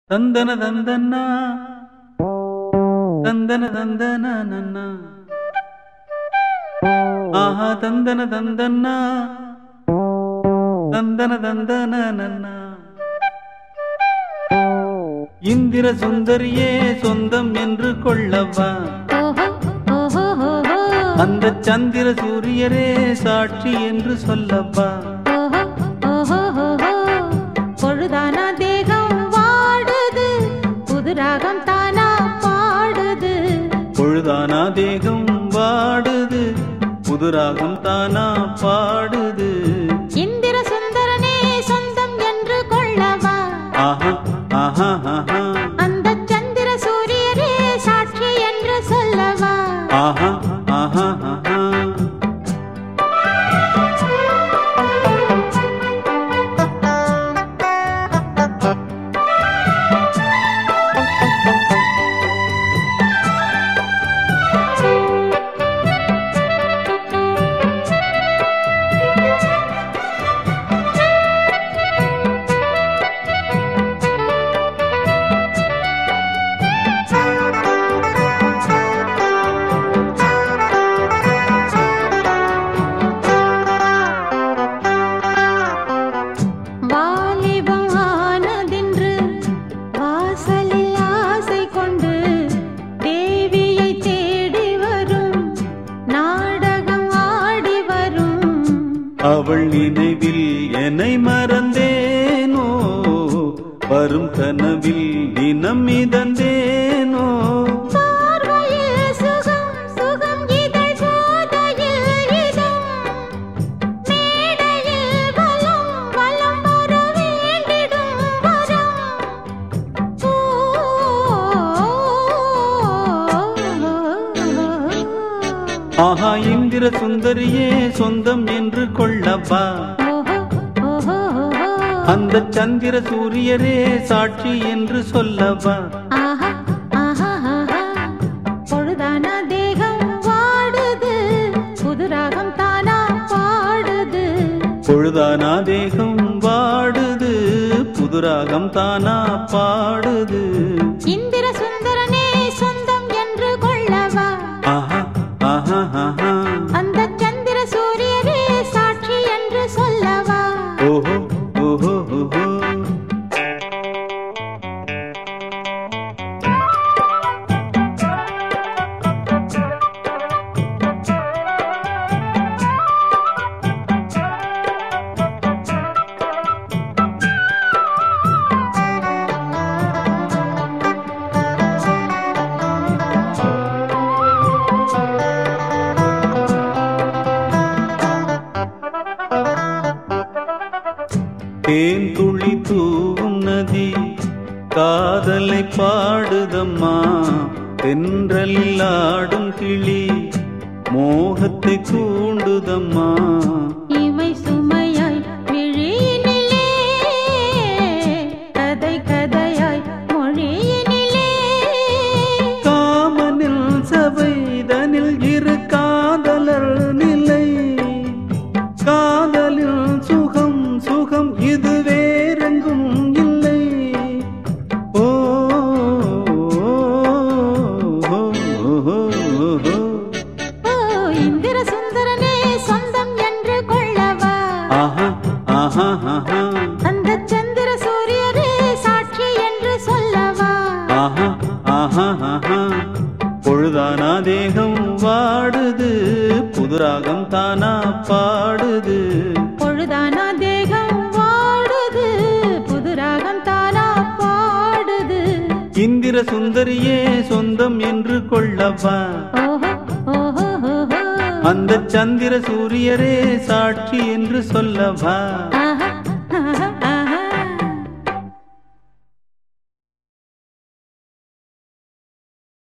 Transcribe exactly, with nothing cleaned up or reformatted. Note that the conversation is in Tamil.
தந்தன தந்தனா தந்தன தந்தன நன்னா ஆஹா தந்தன தந்தனா தந்தன தந்தன நன்னா இந்திர சுந்தரியே சொந்தம் என்று கொள்ளவா அந்த சந்திர சூரியரே சாட்சி என்று சொல்லவா பொழுதானா தேகம் வாடுது புது ராகம் தானா பாடுது பொழுதானா தேகம் வாடுது புது ராகம் தானா பாடுது இந்திர சுந்தரனே சொந்தம் என்று கொள்ளவா ஆஹா ஆஹா ஆஹா அந்த சந்திர சூரியரே சாட்சி என்று சொல்லவா ஆஹா ஆஹா ஆஹா அவள் நினைவில் என்னை மறந்தேனோ வரும் கனவில் தினம் மிதந்தேனோ ஆஹா இந்திர சுந்தரியே சொந்தம் என்று கொள்ளவா அந்த சந்திர சூரியரே சாட்சி என்று சொல்லவா பொழுதானா தேகம் வாடுது புது ராகம் தானா பாடுது பொழுதானா தேகம் வாடுது புது ராகம் தானா பாடுது இந்திர சுந்தரனே சொந்தம் என்று கொள்ளவா ஆஹா ஆஹா ஆஹா அந்த சந்திர சூரியரே சாட்சி என்று சொல்லவா ஓஹோ ஓஹோ ஓஹோ தேன் துளி தூவும் நதி காதலை பாடுதம்மா தென்றலில் ஆடும் கிளி மோகத்தை தூண்டுதம்மா இமை சுமையாய் விழியினிலே கதை கதையாய் மொழியினிலே காமனில் சபைதனில் இரு காதலர் நிலை காதலில் சுகம் சுகம் இது வேறெங்கும் இல்லை ஓ ஓ இந்திர சுந்தரனே சொந்தம் என்று கொள்ளவா ஆஹா ஆஹா ஆஹா அந்த சந்திர சூரியரே சாட்சி என்று சொல்லவா ஆஹா ஆஹா ஆஹா பொழுதானா தேகம் வாடுது புது ராகம் தானா பாடுது பொழுதானா தேகம் வாடுது புது ராகம் தானா பாடுது இந்திர சுந்தரியே சொந்தம் என்று கொள்ளவா ஓஹோ ஓஹோ ஓஹோ அந்த சந்திர சூரியரே சாட்சி என்று சொல்லவா ஆஹா